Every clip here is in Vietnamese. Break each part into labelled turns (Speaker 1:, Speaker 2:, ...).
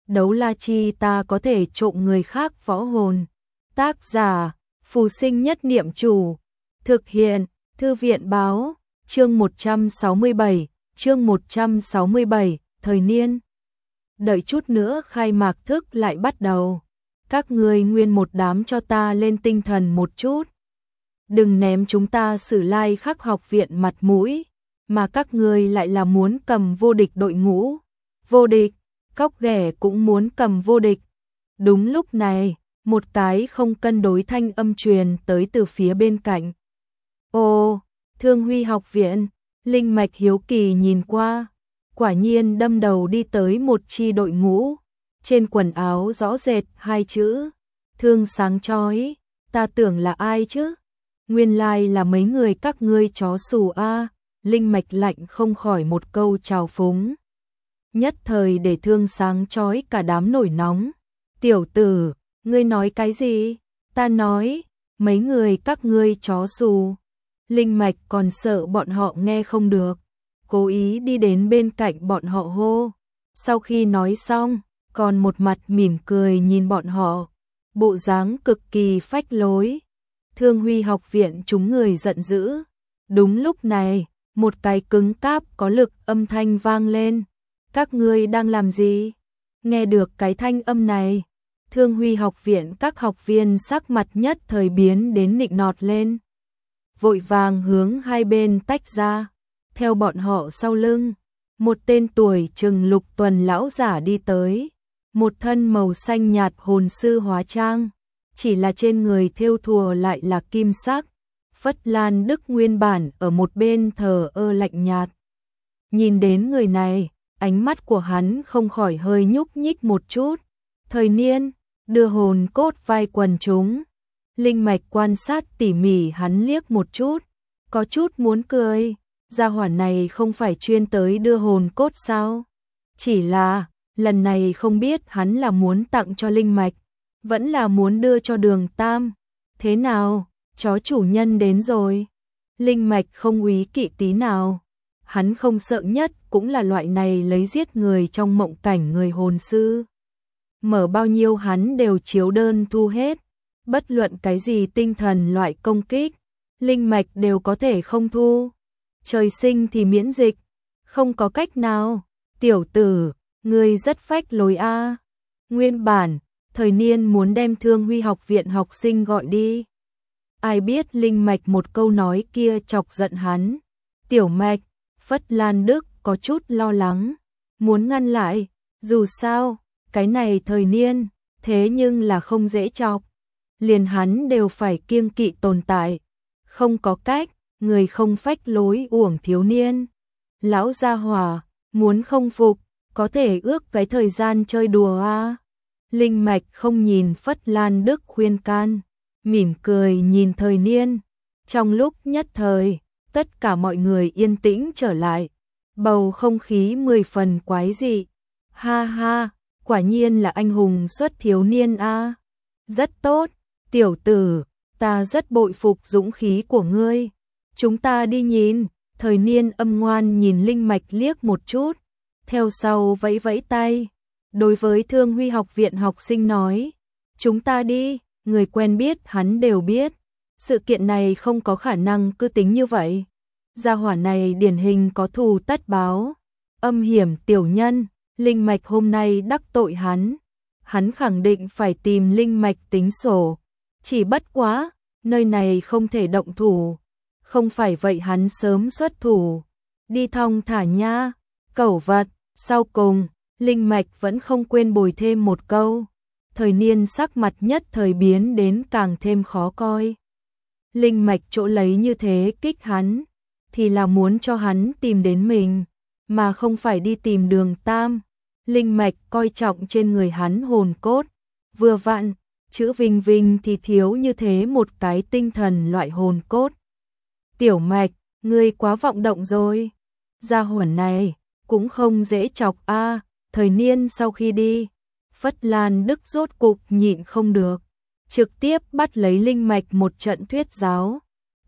Speaker 1: đấu la chi ta có thể trộm người khác võ hồn. Tác giả, Phù Sinh Nhất Niệm Chủ. Thực hiện, Thư viện báo, chương 167, thời niên. Đợi chút nữa khai mạc thức lại bắt đầu. Các ngươi nguyên một đám cho ta lên tinh thần một chút. Đừng ném chúng ta Sử Lai Khắc học viện mặt mũi, mà các ngươi lại là muốn cầm vô địch đội ngũ. Vô địch, Cóc Ghẻ cũng muốn cầm vô địch. Đúng lúc này, một cái không cân đối thanh âm truyền tới từ phía bên cạnh. Ồ, Thương Huy học viện. Linh Mạch hiếu kỳ nhìn qua, quả nhiên đâm đầu đi tới một chi đội ngũ, trên quần áo rõ rệt hai chữ Thương sáng chói. Ta tưởng là ai chứ? Nguyên lai là mấy người các ngươi chó xù a. Linh Mạch lạnh không khỏi một câu trào phúng, nhất thời để Thương sáng chói cả đám nổi nóng. Tiểu tử, ngươi nói cái gì? Ta nói, mấy người các ngươi chó xù. Linh Mạch còn sợ bọn họ nghe không được, cố ý đi đến bên cạnh bọn họ hô. Sau khi nói xong, còn một mặt mỉm cười nhìn bọn họ, bộ dáng cực kỳ phách lối. Thương Huy học viện chúng người giận dữ. Đúng lúc này, một cái cứng cáp có lực âm thanh vang lên. Các ngươi đang làm gì? Nghe được cái thanh âm này, Thương Huy học viện các học viên sắc mặt nhất thời biến đến nịnh nọt lên, vội vàng hướng hai bên tách ra. Theo bọn họ sau lưng, một tên tuổi chừng Lục Tuần lão giả đi tới, một thân màu xanh nhạt hồn sư hóa trang, chỉ là trên người thêu thùa lại là kim sắc. Phất Lan Đức nguyên bản ở một bên thờ ơ lạnh nhạt. Nhìn đến người này, ánh mắt của hắn không khỏi hơi nhúc nhích một chút. Thời niên, đưa hồn cốt vai quần chúng. Linh Mạch quan sát tỉ mỉ hắn liếc một chút, có chút muốn cười. Gia hỏa này không phải chuyên tới đưa hồn cốt sao? Chỉ là, lần này không biết hắn là muốn tặng cho Linh Mạch, vẫn là muốn đưa cho Đường Tam. Thế nào, chó chủ nhân đến rồi. Linh Mạch không úy kỵ tí nào. Hắn không sợ nhất cũng là loại này lấy giết người trong mộng cảnh người hồn sư. Mở bao nhiêu hắn đều chiếu đơn thu hết. Bất luận cái gì tinh thần loại công kích, Linh Mạch đều có thể không thu. Trời sinh thì miễn dịch, không có cách nào. Tiểu tử, ngươi rất phách lối a. Nguyên bản, thời niên muốn đem Thương Huy học viện học sinh gọi đi. Ai biết Linh Mạch một câu nói kia chọc giận hắn. Tiểu Mạch, Phất Lan Đức có chút lo lắng, muốn ngăn lại. Dù sao, cái này thời niên, thế nhưng là không dễ chọc. Liền hắn đều phải kiêng kỵ tồn tại. Không có cách, người không phách lối uổng thiếu niên. Lão gia hỏa, muốn không phục, có thể ước cái thời gian chơi đùa a. Linh Mạch không nhìn Phất Lan Đức khuyên can, mỉm cười nhìn thời niên. Trong lúc nhất thời, tất cả mọi người yên tĩnh trở lại, bầu không khí 10 phần quái dị. Ha ha, quả nhiên là anh hùng xuất thiếu niên a. Rất tốt, tiểu tử, ta rất bội phục dũng khí của ngươi. Chúng ta đi nhìn. Thời niên âm ngoan nhìn Linh Mạch liếc một chút, theo sau vẫy vẫy tay. Đối với Thương Huy học viện học sinh nói, chúng ta đi. Người quen biết hắn đều biết, sự kiện này không có khả năng cứ tính như vậy. Gia hỏa này điển hình có thù tất báo, âm hiểm tiểu nhân. Linh Mạch hôm nay đắc tội hắn khẳng định phải tìm Linh Mạch tính sổ. Chỉ bất quá, nơi này không thể động thủ, không phải vậy hắn sớm xuất thủ. Đi thong thả nha, cẩu vật. Sau cùng, Linh Mạch vẫn không quên bồi thêm một câu. Thời niên sắc mặt nhất thời biến đến càng thêm khó coi. Linh Mạch chỗ lấy như thế kích hắn, thì là muốn cho hắn tìm đến mình, mà không phải đi tìm Đường Tam. Linh Mạch coi trọng trên người hắn hồn cốt, vừa vặn, chữ Vinh Vinh thì thiếu như thế một cái tinh thần loại hồn cốt. Tiểu Mạch, ngươi quá vọng động rồi. Gia hỏa này, cũng không dễ chọc a. Thời niên sau khi đi, Phất Lan Đức rốt cục nhịn không được, trực tiếp bắt lấy Linh Mạch một trận thuyết giáo.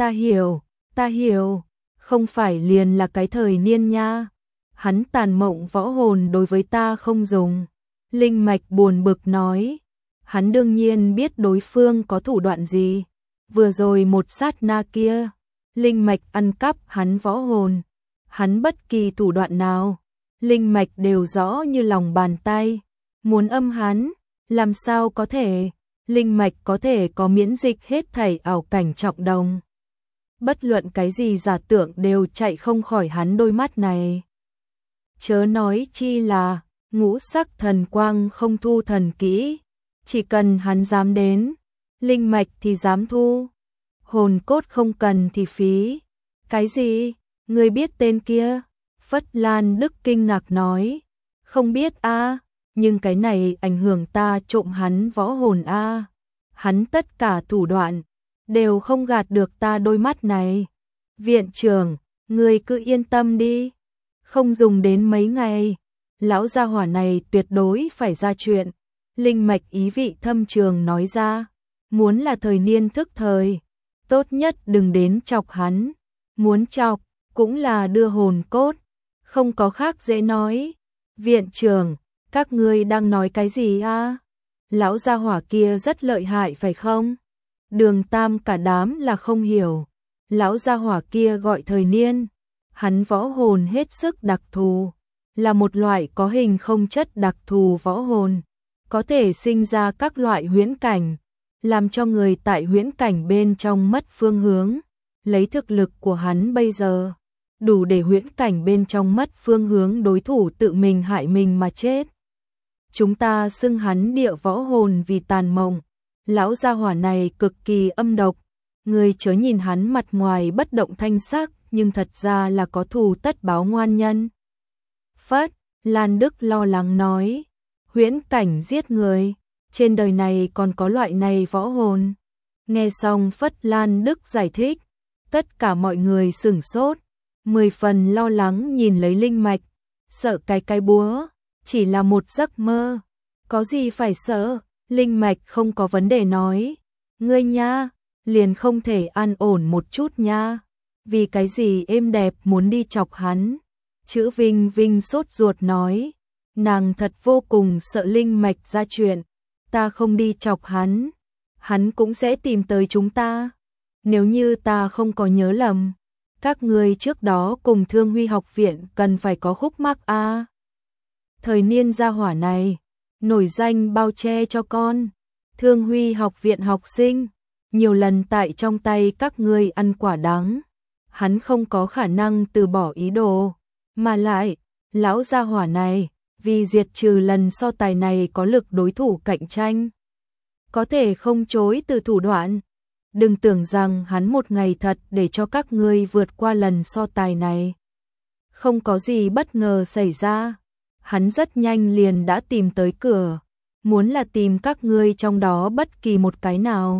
Speaker 1: Ta hiểu, không phải liền là cái thời niên nha. Hắn tàn mộng võ hồn đối với ta không dùng, Linh mạch buồn bực nói. Hắn đương nhiên biết đối phương có thủ đoạn gì. Vừa rồi một sát na kia, linh mạch ăn cắp hắn võ hồn. Hắn bất kỳ thủ đoạn nào, linh mạch đều rõ như lòng bàn tay. Muốn âm hắn, làm sao có thể? Linh mạch có thể có miễn dịch hết thảy ảo cảnh trọng đồng. Bất luận cái gì giả tưởng đều chạy không khỏi hắn đôi mắt này. Chớ nói chi là ngũ sắc thần quang không thu thần kỹ, chỉ cần hắn dám đến, linh mạch thì dám thu. Hồn cốt không cần thì phí. Cái gì? Ngươi biết tên kia? Phất Lan Đức kinh ngạc nói. Không biết a, nhưng cái này ảnh hưởng ta trộm hắn võ hồn a. Hắn tất cả thủ đoạn đều không gạt được ta đôi mắt này. Viện trưởng, ngươi cứ yên tâm đi, không dùng đến mấy ngày, lão gia hỏa này tuyệt đối phải ra chuyện. Linh mạch ý vị thâm trường nói ra, muốn là thời niên thức thời, tốt nhất đừng đến chọc hắn, muốn chọc cũng là đưa hồn cốt, không có khác dễ nói. Viện trưởng, các ngươi đang nói cái gì a? Lão gia hỏa kia rất lợi hại phải không? Đường Tam cả đám là không hiểu. Lão gia hỏa kia gọi thời niên, hắn võ hồn hết sức đặc thù, là một loại có hình không chất đặc thù võ hồn, có thể sinh ra các loại huyễn cảnh, làm cho người tại huyễn cảnh bên trong mất phương hướng. Lấy thực lực của hắn bây giờ, đủ để huyễn cảnh bên trong mất phương hướng, đối thủ tự mình hại mình mà chết. Chúng ta xưng hắn địa võ hồn vì tàn mộng. Lão gia hỏa này cực kỳ âm độc, người chớ nhìn hắn mặt ngoài bất động thanh sắc, nhưng thật ra là có thù tất báo ngoan nhân. Phất Lan Đức lo lắng nói, huyễn cảnh giết người, trên đời này còn có loại này võ hồn. Nghe xong Phất Lan Đức giải thích, tất cả mọi người sửng sốt, 10 phần lo lắng nhìn lấy linh mạch, sợ cái búa chỉ là một giấc mơ, có gì phải sợ. Linh mạch không có vấn đề nói, ngươi nha, liền không thể an ổn một chút nha, vì cái gì êm đẹp muốn đi chọc hắn. Chữ Vinh Vinh sốt ruột nói, nàng thật vô cùng sợ linh mạch ra chuyện, ta không đi chọc hắn, hắn cũng sẽ tìm tới chúng ta. Nếu như ta không có nhớ lầm, các ngươi trước đó cùng Thương Huy học viện cần phải có khúc mắc a. Thời niên gia hỏa này nổi danh bao che cho con, Thương Huy học viện học sinh, nhiều lần tại trong tay các ngươi ăn quả đắng, hắn không có khả năng từ bỏ ý đồ, mà lại, lão gia hỏa này, vì diệt trừ lần so tài này có lực đối thủ cạnh tranh, có thể không chối từ thủ đoạn. Đừng tưởng rằng hắn một ngày thật để cho các ngươi vượt qua lần so tài này. Không có gì bất ngờ xảy ra. Hắn rất nhanh liền đã tìm tới cửa, muốn là tìm các ngươi trong đó bất kỳ một cái nào.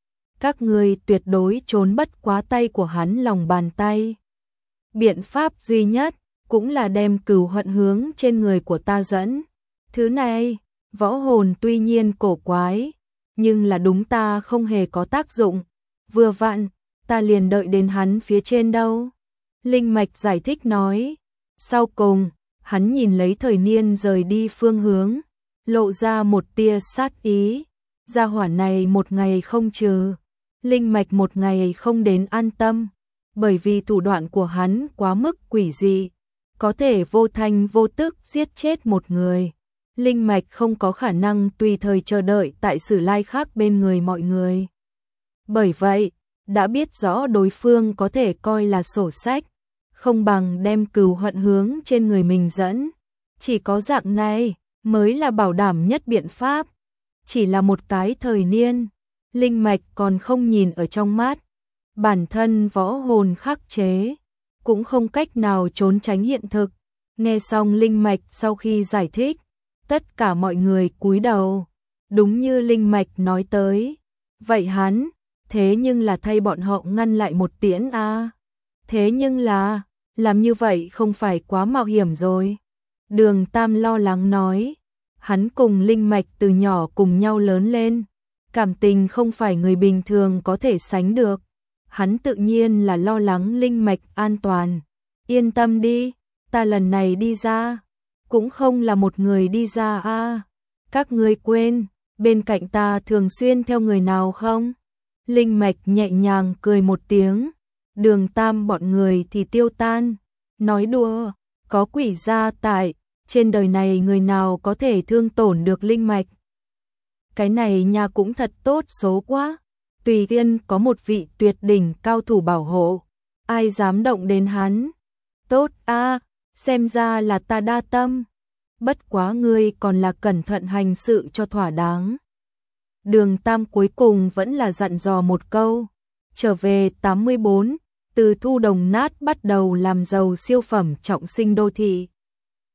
Speaker 1: Các ngươi tuyệt đối trốn bất quá tay của hắn lòng bàn tay. Biện pháp duy nhất cũng là đem cừu hận hướng trên người của ta dẫn. Thứ này, võ hồn tuy nhiên cổ quái, nhưng là đúng ta không hề có tác dụng. Vừa vặn, ta liền đợi đến hắn phía trên đâu. Linh mạch giải thích nói. Sau cùng, hắn nhìn lấy thời niên rời đi phương hướng, lộ ra một tia sát ý. Gia hỏa này một ngày không trừ, linh mạch một ngày không đến an tâm, bởi vì thủ đoạn của hắn quá mức quỷ dị, có thể vô thanh vô tức giết chết một người. Linh mạch không có khả năng tùy thời chờ đợi tại Sử Lai khác bên người mọi người. Bởi vậy, đã biết rõ đối phương có thể coi là sổ sách, không bằng đem cừu hận hướng trên người mình dẫn. Chỉ có dạng này mới là bảo đảm nhất biện pháp. Chỉ là một cái thời niên, linh mạch còn không nhìn ở trong mắt. Bản thân võ hồn khắc chế, cũng không cách nào trốn tránh hiện thực. Nghe xong linh mạch sau khi giải thích, tất cả mọi người cúi đầu. Đúng như linh mạch nói tới. Vậy hắn, thế nhưng là thay bọn họ ngăn lại một tiễn a. Thế nhưng là, làm như vậy không phải quá mạo hiểm rồi. Đường Tam lo lắng nói, hắn cùng linh mạch từ nhỏ cùng nhau lớn lên, cảm tình không phải người bình thường có thể sánh được. Hắn tự nhiên là lo lắng linh mạch an toàn. Yên tâm đi, ta lần này đi ra, cũng không là một người đi ra a, Các ngươi quên, bên cạnh ta thường xuyên theo người nào không? Linh Mạch nhẹ nhàng cười một tiếng, Đường Tam bọn người thì tiêu tan, nói đùa, có quỷ gia tại, trên đời này người nào có thể thương tổn được Linh Mạch. Cái này nhà cũng thật tốt số quá, tùy tiên có một vị tuyệt đỉnh cao thủ bảo hộ, ai dám động đến hắn. Tốt a, xem ra là ta đa tâm, bất quá ngươi còn là cẩn thận hành sự cho thỏa đáng. Đường Tam cuối cùng vẫn là dặn dò một câu, trở về 84, từ thu đồng nát bắt đầu làm giàu siêu phẩm trọng sinh đô thị.